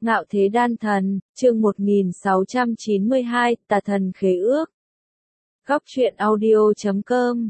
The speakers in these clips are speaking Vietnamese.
Ngạo Thế Đan Thần, chương 1692, Tà Thần Khế Ước. Góc truyện audio.com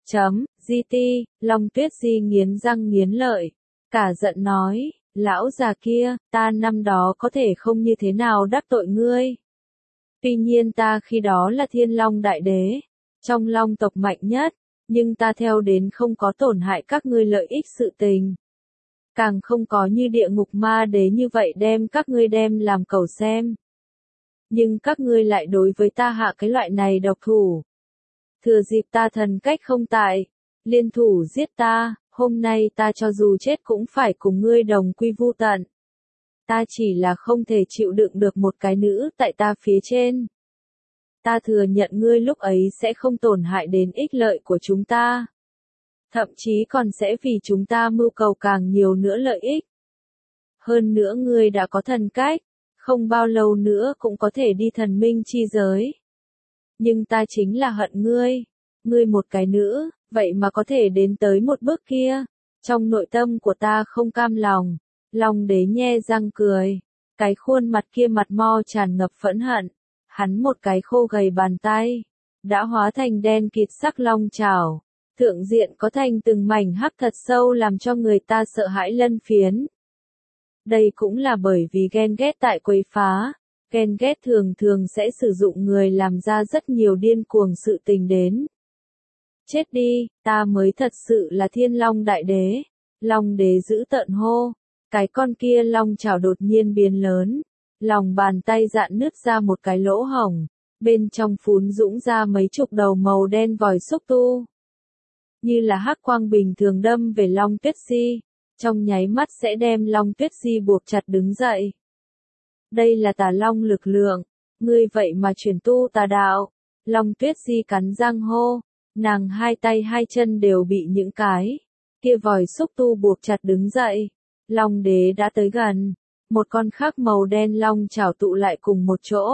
GT, Long Tuyết Di nghiến răng nghiến lợi, cả giận nói, lão già kia, ta năm đó có thể không như thế nào đắc tội ngươi. Tuy nhiên ta khi đó là Thiên Long Đại Đế, trong Long tộc mạnh nhất, nhưng ta theo đến không có tổn hại các ngươi lợi ích sự tình. Càng không có như địa ngục ma đế như vậy đem các ngươi đem làm cẩu xem. Nhưng các ngươi lại đối với ta hạ cái loại này độc thủ. Thừa dịp ta thần cách không tại, liên thủ giết ta, hôm nay ta cho dù chết cũng phải cùng ngươi đồng quy vu tận. Ta chỉ là không thể chịu đựng được một cái nữ tại ta phía trên. Ta thừa nhận ngươi lúc ấy sẽ không tổn hại đến ích lợi của chúng ta. Thậm chí còn sẽ vì chúng ta mưu cầu càng nhiều nữa lợi ích. Hơn nữa ngươi đã có thần cách, không bao lâu nữa cũng có thể đi thần minh chi giới. Nhưng ta chính là hận ngươi một cái nữ, vậy mà có thể đến tới một bước kia. Trong nội tâm của ta không cam lòng, Long Đế nhe răng cười, cái khuôn mặt kia mặt mo tràn ngập phẫn hận, hắn một cái khô gầy bàn tay, đã hóa thành đen kịt sắc long chảo. Thượng diện có thành từng mảnh hắc thật sâu làm cho người ta sợ hãi lân phiến. Đây cũng là bởi vì ghen ghét tại quấy phá, ghen ghét thường thường sẽ sử dụng người làm ra rất nhiều điên cuồng sự tình đến. Chết đi, ta mới thật sự là Thiên Long Đại Đế. Long Đế giữ tợn hô, cái con kia long chảo đột nhiên biến lớn, lòng bàn tay dạn nứt ra một cái lỗ hổng, bên trong phún dũng ra mấy chục đầu màu đen vòi xúc tu. Như là hắc quang bình thường đâm về Long Tuyết Di, trong nháy mắt sẽ đem Long Tuyết Di buộc chặt đứng dậy. Đây là tà long lực lượng, ngươi vậy mà chuyển tu tà đạo. Long Tuyết Di cắn răng hô, nàng hai tay hai chân đều bị những cái kia vòi xúc tu buộc chặt đứng dậy. Long Đế đã tới gần, một con khác màu đen long chảo tụ lại cùng một chỗ.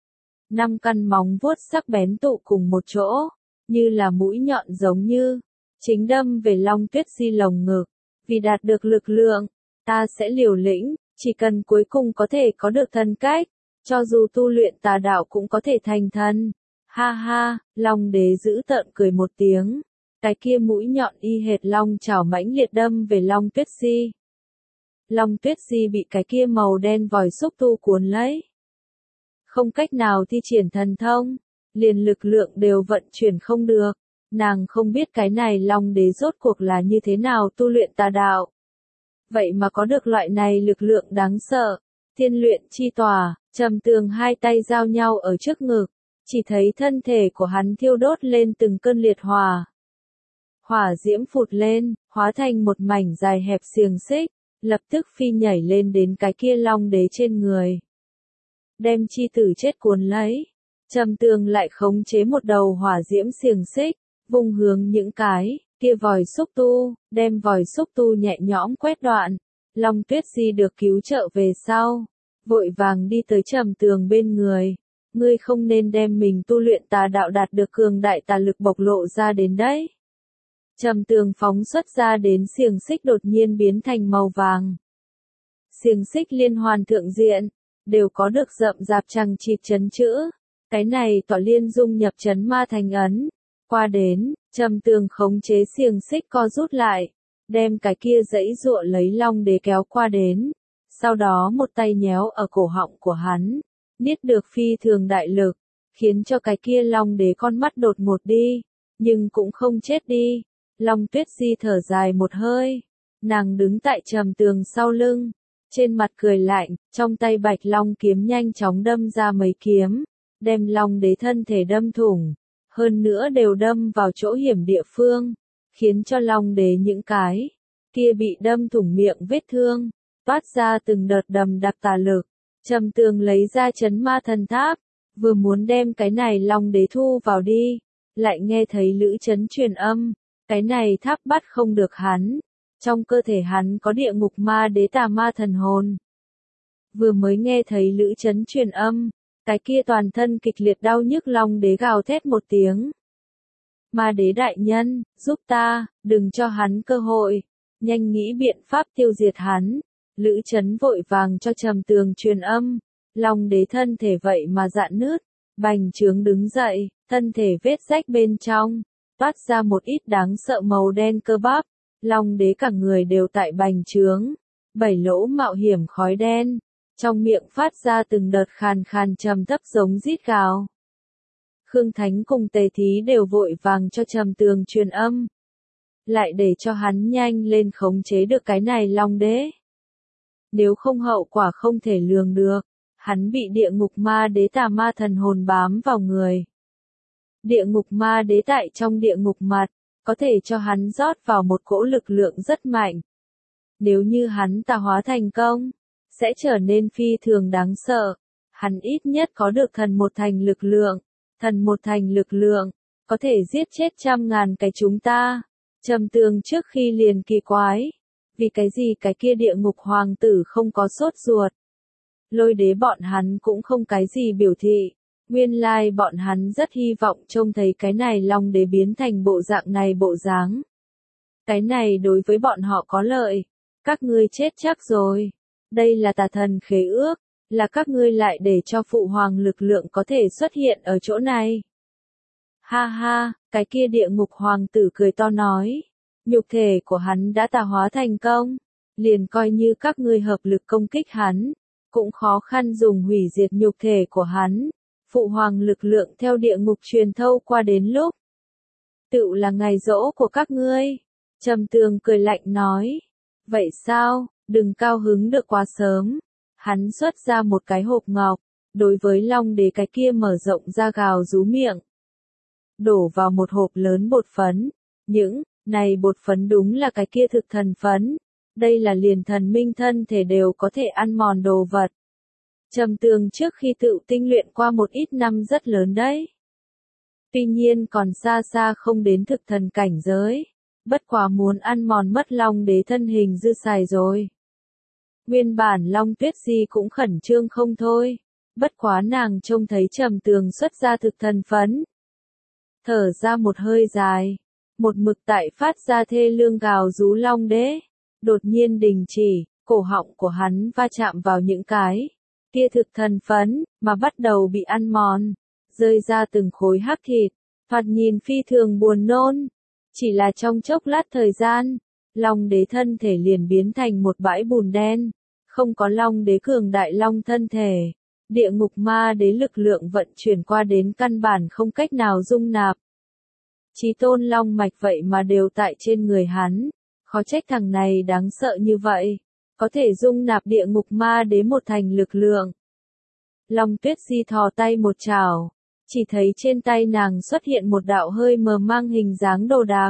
5 căn móng vuốt sắc bén tụ cùng một chỗ, như là mũi nhọn giống như chính đâm về Long Tuyết Di lồng ngực. Vì đạt được lực lượng, ta sẽ liều lĩnh, chỉ cần cuối cùng có thể có được thần cách, cho dù tu luyện tà đạo cũng có thể thành thần. Ha ha, Long Đế giữ tợn cười một tiếng, cái kia mũi nhọn y hệt long chảo mãnh liệt đâm về Long Tuyết Di. Long Tuyết Di bị cái kia màu đen vòi xúc tu cuốn lấy. Không cách nào thi triển thần thông, liền lực lượng đều vận chuyển không được. Nàng không biết cái này Long Đế rốt cuộc là như thế nào tu luyện tà đạo. Vậy mà có được loại này lực lượng đáng sợ. Thiên luyện chi tòa, Trầm Tường hai tay giao nhau ở trước ngực, chỉ thấy thân thể của hắn thiêu đốt lên từng cơn liệt hỏa. Hỏa diễm phụt lên, hóa thành một mảnh dài hẹp xiềng xích, lập tức phi nhảy lên đến cái kia Long Đế trên người. Đem chi tử chết cuốn lấy. Trầm Tường lại khống chế một đầu hỏa diễm xiềng xích, vùng hướng những cái kia vòi xúc tu, đem vòi xúc tu nhẹ nhõm quét đoạn. Long Tuyết Di được cứu trợ về sau, vội vàng đi tới Trầm Tường bên người. Ngươi không nên đem mình tu luyện tà đạo đạt được cường đại tà lực bộc lộ ra đến đấy. Trầm Tường phóng xuất ra đến xiềng xích đột nhiên biến thành màu vàng. Xiềng xích liên hoàn thượng diện, đều có được rậm rạp chằng chịt chấn chữ. Cái này tỏa liên dung nhập chấn ma thành ấn. Qua đến, Trầm Tường khống chế xiềng xích co rút lại, đem cái kia dãy dụa lấy Long Đế kéo qua đến. Sau đó một tay nhéo ở cổ họng của hắn, niết được phi thường đại lực, khiến cho cái kia Long Đế con mắt đột ngột đi, nhưng cũng không chết đi. Long Tuyết Di thở dài một hơi, nàng đứng tại Trầm Tường sau lưng, trên mặt cười lạnh, trong tay bạch long kiếm nhanh chóng đâm ra mấy kiếm, đem Long Đế thân thể đâm thủng. Hơn nữa đều đâm vào chỗ hiểm địa phương, khiến cho Long Đế những cái kia bị đâm thủng miệng vết thương, toát ra từng đợt đầm đặc tà lực. Trầm Tường lấy ra chấn ma thần tháp, vừa muốn đem cái này Long Đế thu vào đi, lại nghe thấy lữ chấn truyền âm, cái này tháp bắt không được hắn, trong cơ thể hắn có địa ngục ma đế tà ma thần hồn. Vừa mới nghe thấy lữ chấn truyền âm, cái kia toàn thân kịch liệt đau nhức Long Đế gào thét một tiếng. Ma đế đại nhân, giúp ta, đừng cho hắn cơ hội, nhanh nghĩ biện pháp tiêu diệt hắn. Lữ Chấn vội vàng cho Trầm Tường truyền âm. Long đế thân thể vậy mà rạn nứt, bành trướng đứng dậy, thân thể vết rách bên trong, toát ra một ít đáng sợ màu đen cơ bắp. Long đế cả người đều tại bành trướng, 7 lỗ mạo hiểm khói đen, trong miệng phát ra từng đợt khàn khàn trầm thấp giống rít gào. Khương Thánh cùng Tề Thí đều vội vàng cho Trầm Tường truyền âm, lại để cho hắn nhanh lên khống chế được cái này Long đế. Nếu không hậu quả không thể lường được, hắn bị địa ngục ma đế tà ma thần hồn bám vào người. Địa ngục ma đế tại trong địa ngục mặt, có thể cho hắn rót vào một cỗ lực lượng rất mạnh. Nếu như hắn tà hóa thành công, sẽ trở nên phi thường đáng sợ. Hắn ít nhất có được thần một thành lực lượng. Thần một thành lực lượng, có thể giết chết trăm ngàn cái chúng ta. Trầm Tường trước khi liền kỳ quái. Vì cái gì cái kia địa ngục hoàng tử không có sốt ruột. Lôi đế bọn hắn cũng không cái gì biểu thị. Nguyên lai bọn hắn rất hy vọng trông thấy cái này Long đế biến thành bộ dạng này bộ dáng. Cái này đối với bọn họ có lợi. Các ngươi chết chắc rồi. Đây là tà thần khế ước. Là các ngươi lại để cho phụ hoàng lực lượng có thể xuất hiện ở chỗ này. Ha ha, cái kia địa ngục hoàng tử cười to nói. Nhục thể của hắn đã tà hóa thành công. Liền coi như các ngươi hợp lực công kích hắn. Cũng khó khăn dùng hủy diệt nhục thể của hắn. Phụ hoàng lực lượng theo địa ngục truyền thâu qua đến lúc. Tựu là ngày giỗ của các ngươi. Trầm Tường cười lạnh nói. Vậy sao, đừng cao hứng được quá sớm. Hắn xuất ra một cái hộp ngọc, đối với Long đế cái kia mở rộng ra gào rú miệng. Đổ vào một hộp lớn bột phấn. Những này bột phấn đúng là cái kia thực thần phấn. Đây là liền thần minh thân thể đều có thể ăn mòn đồ vật. Trầm Tường trước khi tự tinh luyện qua một ít năm rất lớn đấy. Tuy nhiên còn xa xa không đến thực thần cảnh giới. Bất quá muốn ăn mòn mất Long đế thân hình dư xài rồi. Nguyên bản Long Tuyết Di cũng khẩn trương không thôi. Bất quá nàng trông thấy Trầm Tường xuất ra thực thần phấn. Thở ra một hơi dài. Một mực tại phát ra thê lương gào rú Long đế. Đột nhiên đình chỉ, cổ họng của hắn va chạm vào những cái kia thực thần phấn, mà bắt đầu bị ăn mòn. Rơi ra từng khối hắc thịt. Thoạt nhìn phi thường buồn nôn. Chỉ là trong chốc lát thời gian, Long đế thân thể liền biến thành một bãi bùn đen. Không có Long đế cường đại Long thân thể. Địa ngục ma đế lực lượng vận chuyển qua đến căn bản không cách nào dung nạp. Chí tôn Long mạch vậy mà đều tại trên người hắn. Khó trách thằng này đáng sợ như vậy. Có thể dung nạp địa ngục ma đế một thành lực lượng. Long Tuyết Di thò tay một chảo. Chỉ thấy trên tay nàng xuất hiện một đạo hơi mờ mang hình dáng đồ đạc.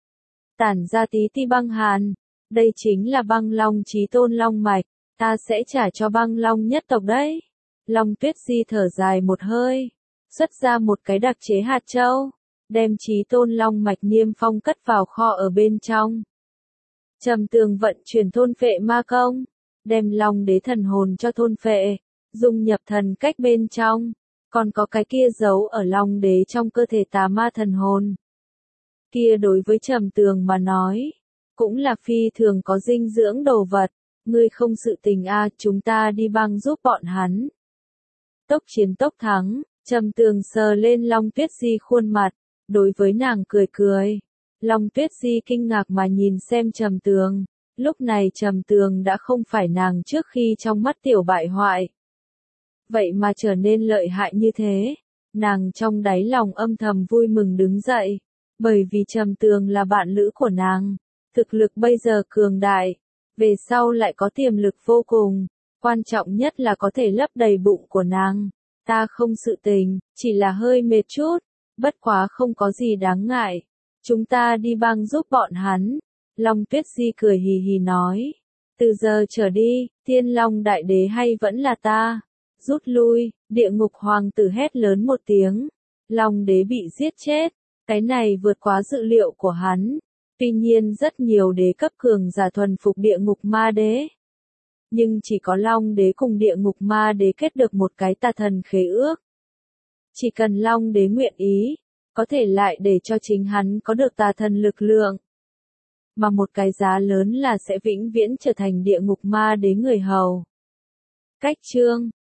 Tản ra tí ti băng hàn. Đây chính là băng long chí tôn long mạch. Ta sẽ trả cho băng long nhất tộc đấy. Long Tuyết Di thở dài một hơi. Xuất ra một cái đặc chế hạt châu. Đem chí tôn long mạch niêm phong cất vào kho ở bên trong. Trầm Tường vận chuyển thôn phệ ma công. Đem Long đế thần hồn cho thôn phệ. Dung nhập thần cách bên trong. Còn có cái kia giấu ở Long đế trong cơ thể tà ma thần hồn. Kia đối với Trầm Tường mà nói. Cũng là phi thường có dinh dưỡng đồ vật. Ngươi không sự tình a, chúng ta đi băng giúp bọn hắn. Tốc chiến tốc thắng. Trầm Tường sờ lên Long Tuyết Di khuôn mặt. Đối với nàng cười cười. Long Tuyết Di kinh ngạc mà nhìn xem Trầm Tường. Lúc này Trầm Tường đã không phải nàng trước khi trong mắt tiểu bại hoại. Vậy mà trở nên lợi hại như thế. Nàng trong đáy lòng âm thầm vui mừng đứng dậy. Bởi vì Trầm Tường là bạn lữ của nàng. Thực lực bây giờ cường đại. Về sau lại có tiềm lực vô cùng. Quan trọng nhất là có thể lấp đầy bụng của nàng. Ta không sự tình, chỉ là hơi mệt chút. Bất quá không có gì đáng ngại. Chúng ta đi băng giúp bọn hắn. Long Tuyết Di cười hì hì nói. Từ giờ trở đi, Thiên Long Đại Đế hay vẫn là ta. Rút lui, địa ngục hoàng tử hét lớn một tiếng. Long đế bị giết chết. Cái này vượt quá dự liệu của hắn. Tuy nhiên rất nhiều đế cấp cường giả thuần phục địa ngục ma đế. Nhưng chỉ có Long đế cùng địa ngục ma đế kết được một cái tà thần khế ước. Chỉ cần Long đế nguyện ý, có thể lại để cho chính hắn có được tà thần lực lượng. mà một cái giá lớn là sẽ vĩnh viễn trở thành địa ngục ma đế người hầu. Cách chương